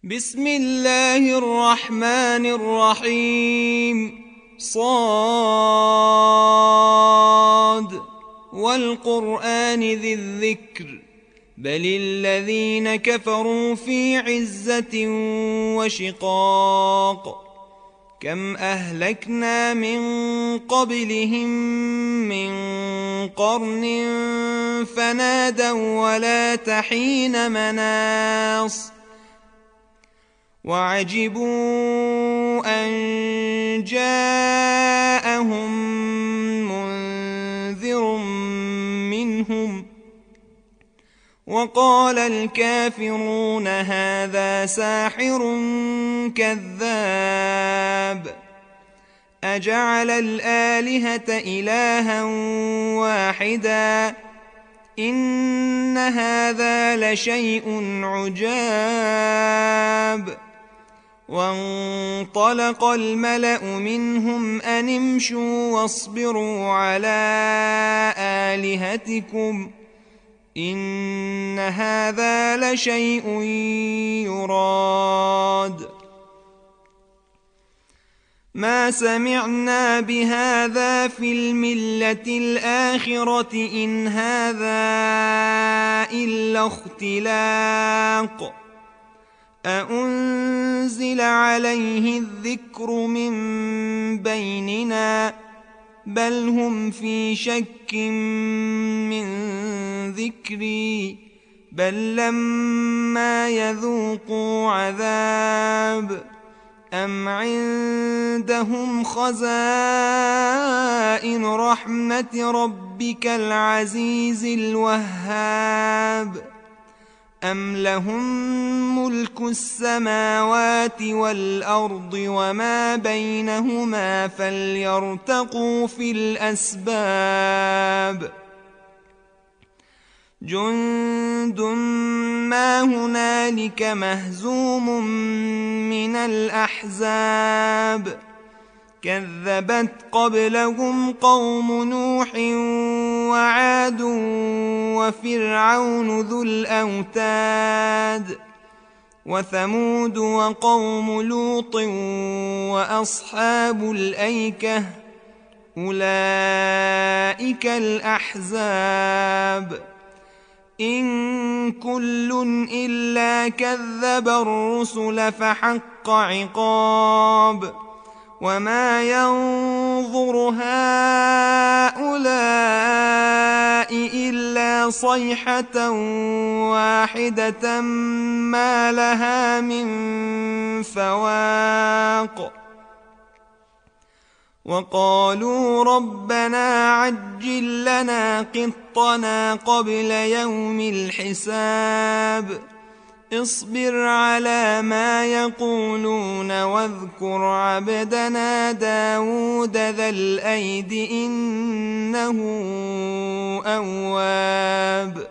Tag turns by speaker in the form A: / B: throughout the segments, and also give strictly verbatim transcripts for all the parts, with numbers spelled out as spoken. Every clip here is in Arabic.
A: بسم الله الرحمن الرحيم. صاد والقرآن ذي الذكر بل الذين كفروا في عزة وشقاق كم أهلكنا من قبلهم من قرن فنادوا ولا تحين مناص وعجبوا أن جاءهم منذر منهم وقال الكافرون هذا ساحر كذاب أجعل الآلهة إلها واحدا إن هذا لشيء عجاب وانطلق الملأ منهم أن امشوا واصبروا على آلهتكم إن هذا لشيء يراد ما سمعنا بهذا في الملة الآخرة إن هذا إلا اختلاق أأنزل عليه الذكر من بيننا بل هم في شك من ذكري بل لما يذوقوا عذاب أم عندهم خزائن رحمة ربك العزيز الوهاب أم لهم ملك السماوات والأرض وما بينهما فليرتقوا في الأسباب جند ما هنالك مهزوم من الأحزاب كذبت قبلهم قوم نوح وعاد وفرعون ذو الأوتاد وثمود وقوم لوط وأصحاب الأيكة أولئك الأحزاب إن كل إلا كذب الرسل فحق عقاب وما ينظر هؤلاء إلا صيحة واحدة ما لها من فواق وقالوا ربنا عجل لنا قطنا قبل يوم الحساب اصبر على ما يقولون واذكر عبدنا داود ذا الأيد إنه أواب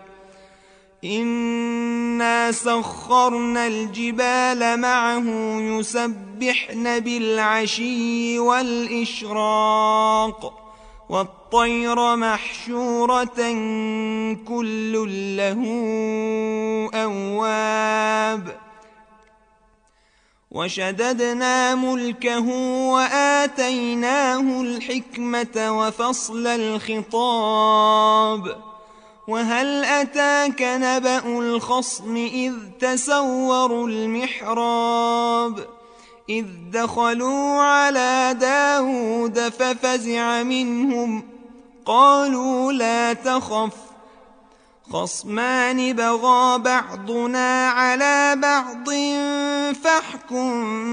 A: إنا سخرنا الجبال معه يسبحن بالعشي والإشراق والطير محشورة كل له أواب وشددنا ملكه وآتيناه الحكمة وفصل الخطاب وهل أتاك نبأ الخصم إذ تسوروا المحراب إذ دخلوا على داود ففزع منهم قالوا لا تخف خصمان بغى بعضنا على بعض فاحكم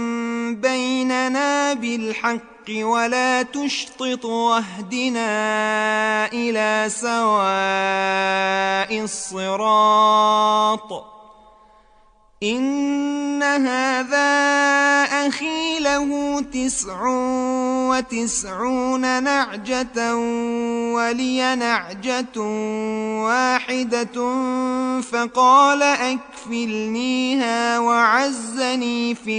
A: بيننا بالحق ولا تشطط واهدنا إلى سواء الصراط إن هذا أخي له تسع وتسعون نعجة ولي نعجة واحدة فقال أكفلنيها وعزني في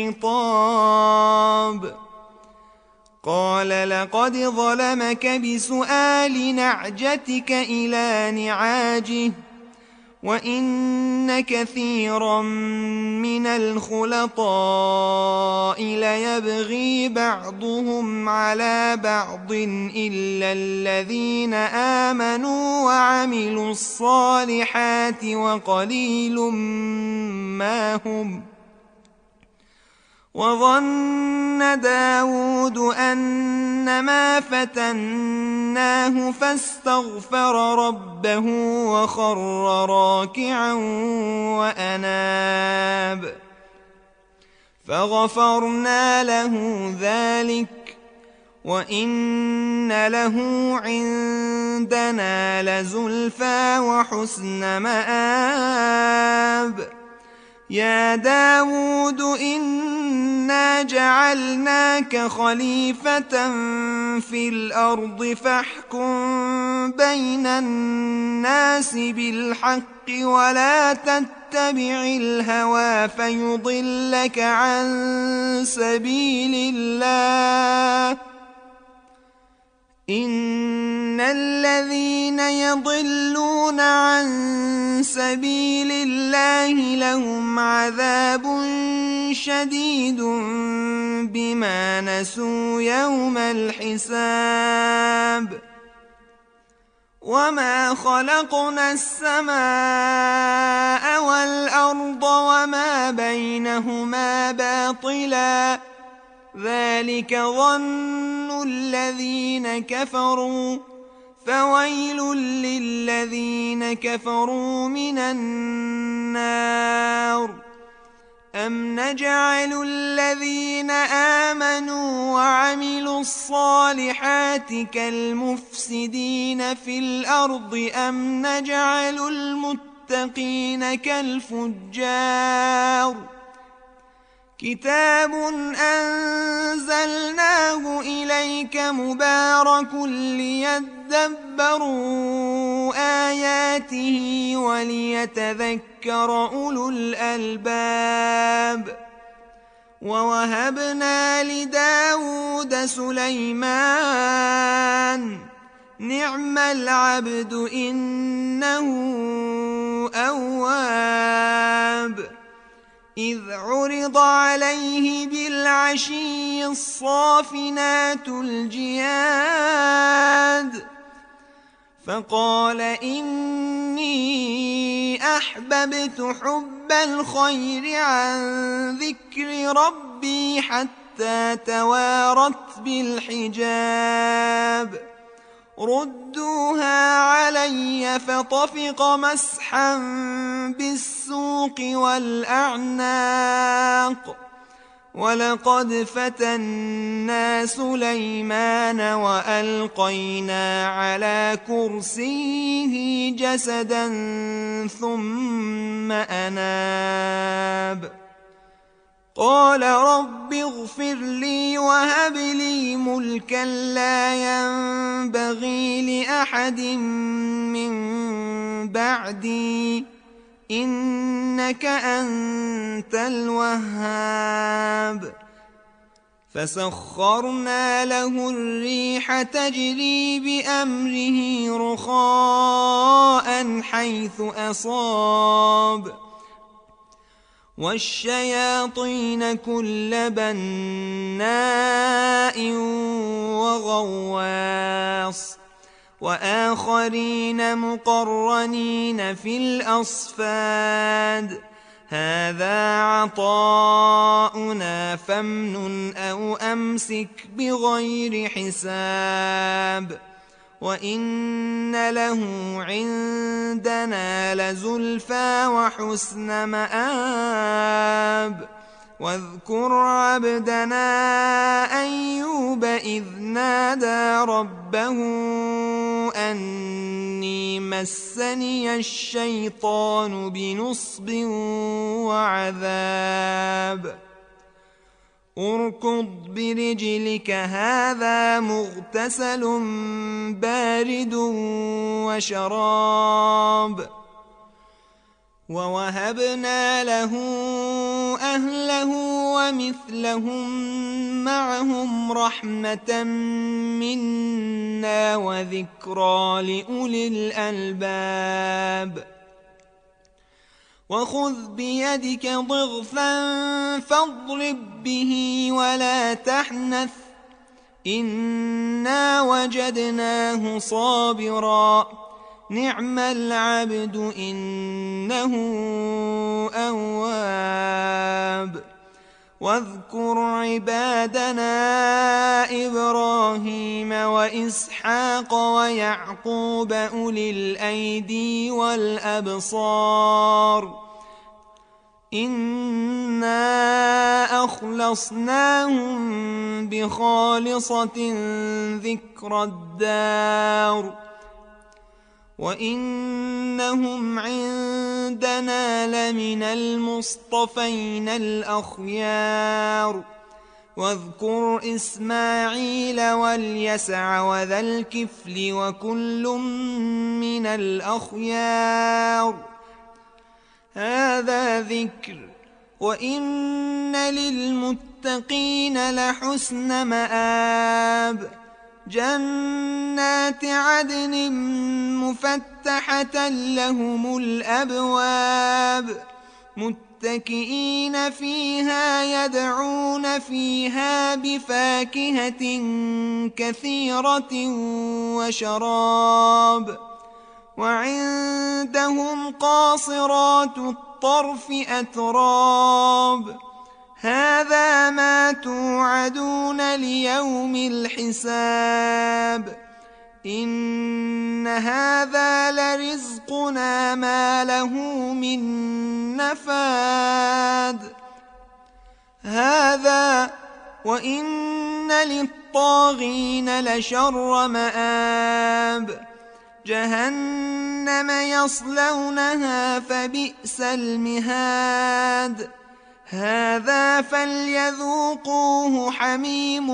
A: الخطاب قال لقد ظلمك بسؤال نعجتك إلى نعاجه وإن كثيرا من الخلطاء ليبغي بعضهم على بعض إلا الذين آمنوا وعملوا الصالحات وقليل ما هم. وظن داود أنما فتناه فاستغفر ربه وخر راكعا وأناب فغفرنا له ذلك وإن له عندنا لزلفى وحسن مآب. يا داود إنا جعلناك خليفة في الأرض فاحكم بين الناس بالحق ولا تتبع الهوى فيضلك عن سبيل الله. إن الذين يضلون عن سبيل الله لهم عذاب شديد بما نسوا يوم الحساب. وما خلقنا السماء والأرض وما بينهما باطلا ذلك ظن الذين كفروا فويل للذين كفروا من النار. أم نجعل الذين آمنوا وعملوا الصالحات كالمفسدين في الأرض أم نجعل المتقين كالفجار. كتاب أنزلناه إليك مبارك ليدبروا آياته وليتذكر أولو الألباب. ووهبنا لداود سليمان نعم العبد إنه أواب. إذ عرض عليه بالعشي الصافنات الجياد فقال إني أحببت حب الخير عن ذكر ربي حتى توارت بالحجاب. ردوها علي فطفق مسحا بالسوق والأعناق. ولقد فتنا سليمان وألقينا على كرسيه جسدا ثم أناب. قال رب اغفر لي وهب لي ملكا لا ينبغي لأحد من بعدي إنك أنت الوهاب. فسخرنا له الريح تجري بأمره رخاء حيث أصاب والشياطين كل بناء وغواص وآخرين مقرنين في الأصفاد. هذا عطاؤنا فامنن أو أمسك بغير حساب. وإن له عندنا لزلفى وحسن مآب. واذكر عبدنا أيوب إذ نادى ربه أني مسني الشيطان بنصب وعذاب. اركض برجلك هذا مغتسل بارد وشراب. ووهبنا له أهله ومثلهم معهم رحمة منا وذكرى لأولي الألباب. وخذ بيدك ضغثا فاضرب به ولا تحنث إنا وجدناه صابرا نعم العبد إنه أواب واذكر عبادنا إبراهيم وإسحاق ويعقوب أولي الأيدي والأبصار إنا أخلصناهم بخالصة ذكر الدار وإنهم عندنا لمن المصطفين الأخيار واذكر إسماعيل واليسع وذا الكفل وكل من الأخيار هذا ذكر وإن للمتقين لحسن مآب جنات عدن مفتحة لهم الأبواب متكئين فيها يدعون فيها بفاكهة كثيرة وشراب وعندهم قاصرات الطرف أتراب هذا ما توعدون ليوم الحساب إن هذا لرزقنا ما له من نفاد هذا وإن للطاغين لشر مآب جهنم يصلونها فبئس المهاد هذا فليذوقوه حميم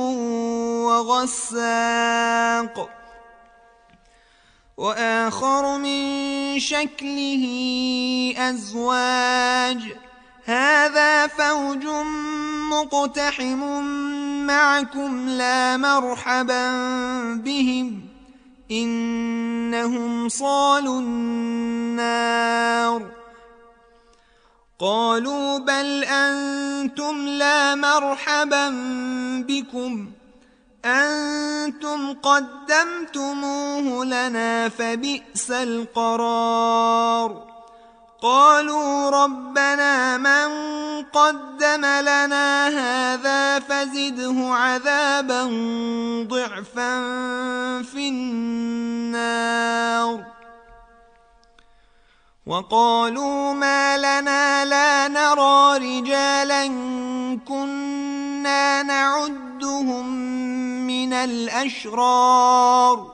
A: وغساق وآخر من شكله أزواج هذا فوج مقتحم معكم لا مرحبا بهم إنهم صالوا النار قالوا بل أنتم لا مرحبا بكم أنتم قدمتموه لنا فبئس القرار قالوا ربنا من قدم لنا هذا فزده عذابا ضعفا في النار وقالوا ما لنا لا نرى رجالا كنا نعدهم من الأشرار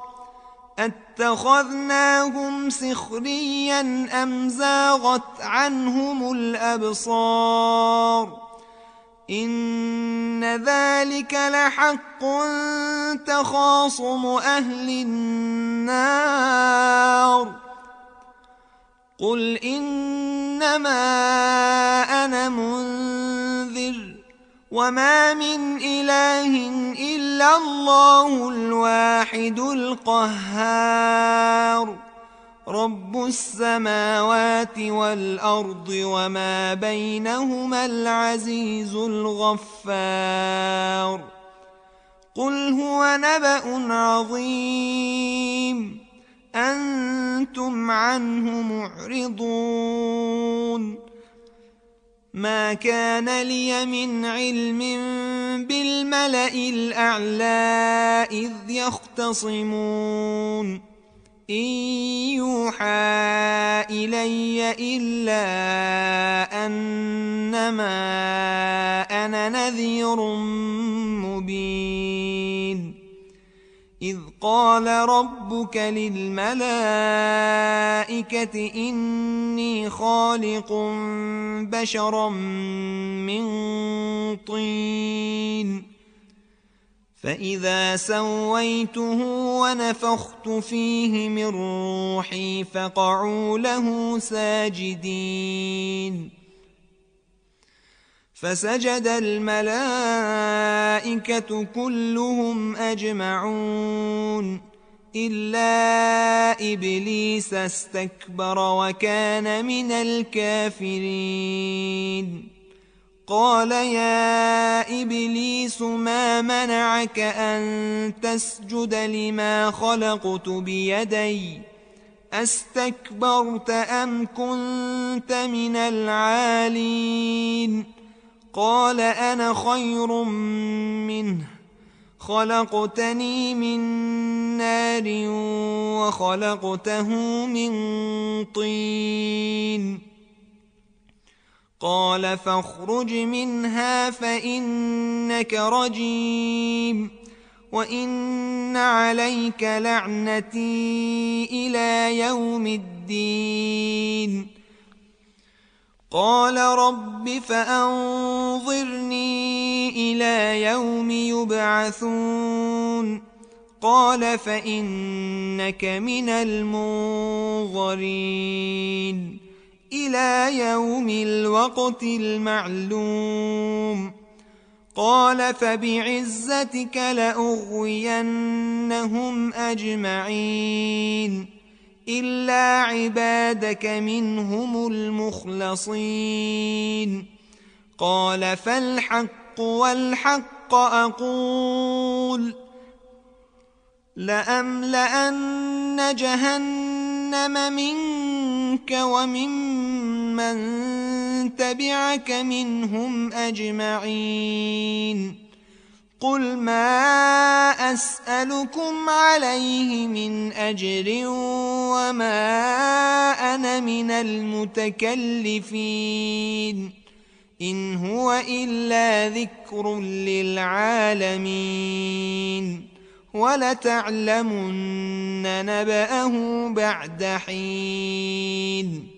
A: اتخذناهم سخريا أم زاغت عنهم الأبصار إن ذلك لحق تخاصم أهل النار قل إنما أنا منذر وما من إله إلا الله الواحد القهار رب السماوات والأرض وما بينهما العزيز الغفار قل هو نبأ عظيم أنتم عنه معرضون ما كان لي من علم بالملأ الأعلى إذ يختصمون إن يوحى إلي إلا أنما أنا نذير مبين إذ قال ربك للملائكة إني خالق بشرا من طين فإذا سويته ونفخت فيه من روحي فقعوا له ساجدين فسجد الملائكة كلهم أجمعون إلا إبليس استكبر وكان من الكافرين قال يا إبليس ما منعك أن تسجد لما خلقت بيدي أستكبرت أم كنت من العالين قال أنا خير منه خلقتني من نار وخلقته من طين قال فاخرج منها فإنك رجيم وإن عليك لعنتي إلى يوم الدين قال رب فأنظرني إلى يوم يبعثون قال فإنك من المنظرين إلى يوم الوقت المعلوم قال فبعزتك لأغوينهم أجمعين إلا عبادك منهم المخلصين قال فالحق والحق أقول لأملأن جهنم منك وممن تبعك منهم أجمعين قل ما أسألكم عليه من أجر وما أنا من المتكلفين إن هو إلا ذكر للعالمين ولتعلمن نبأه بعد حين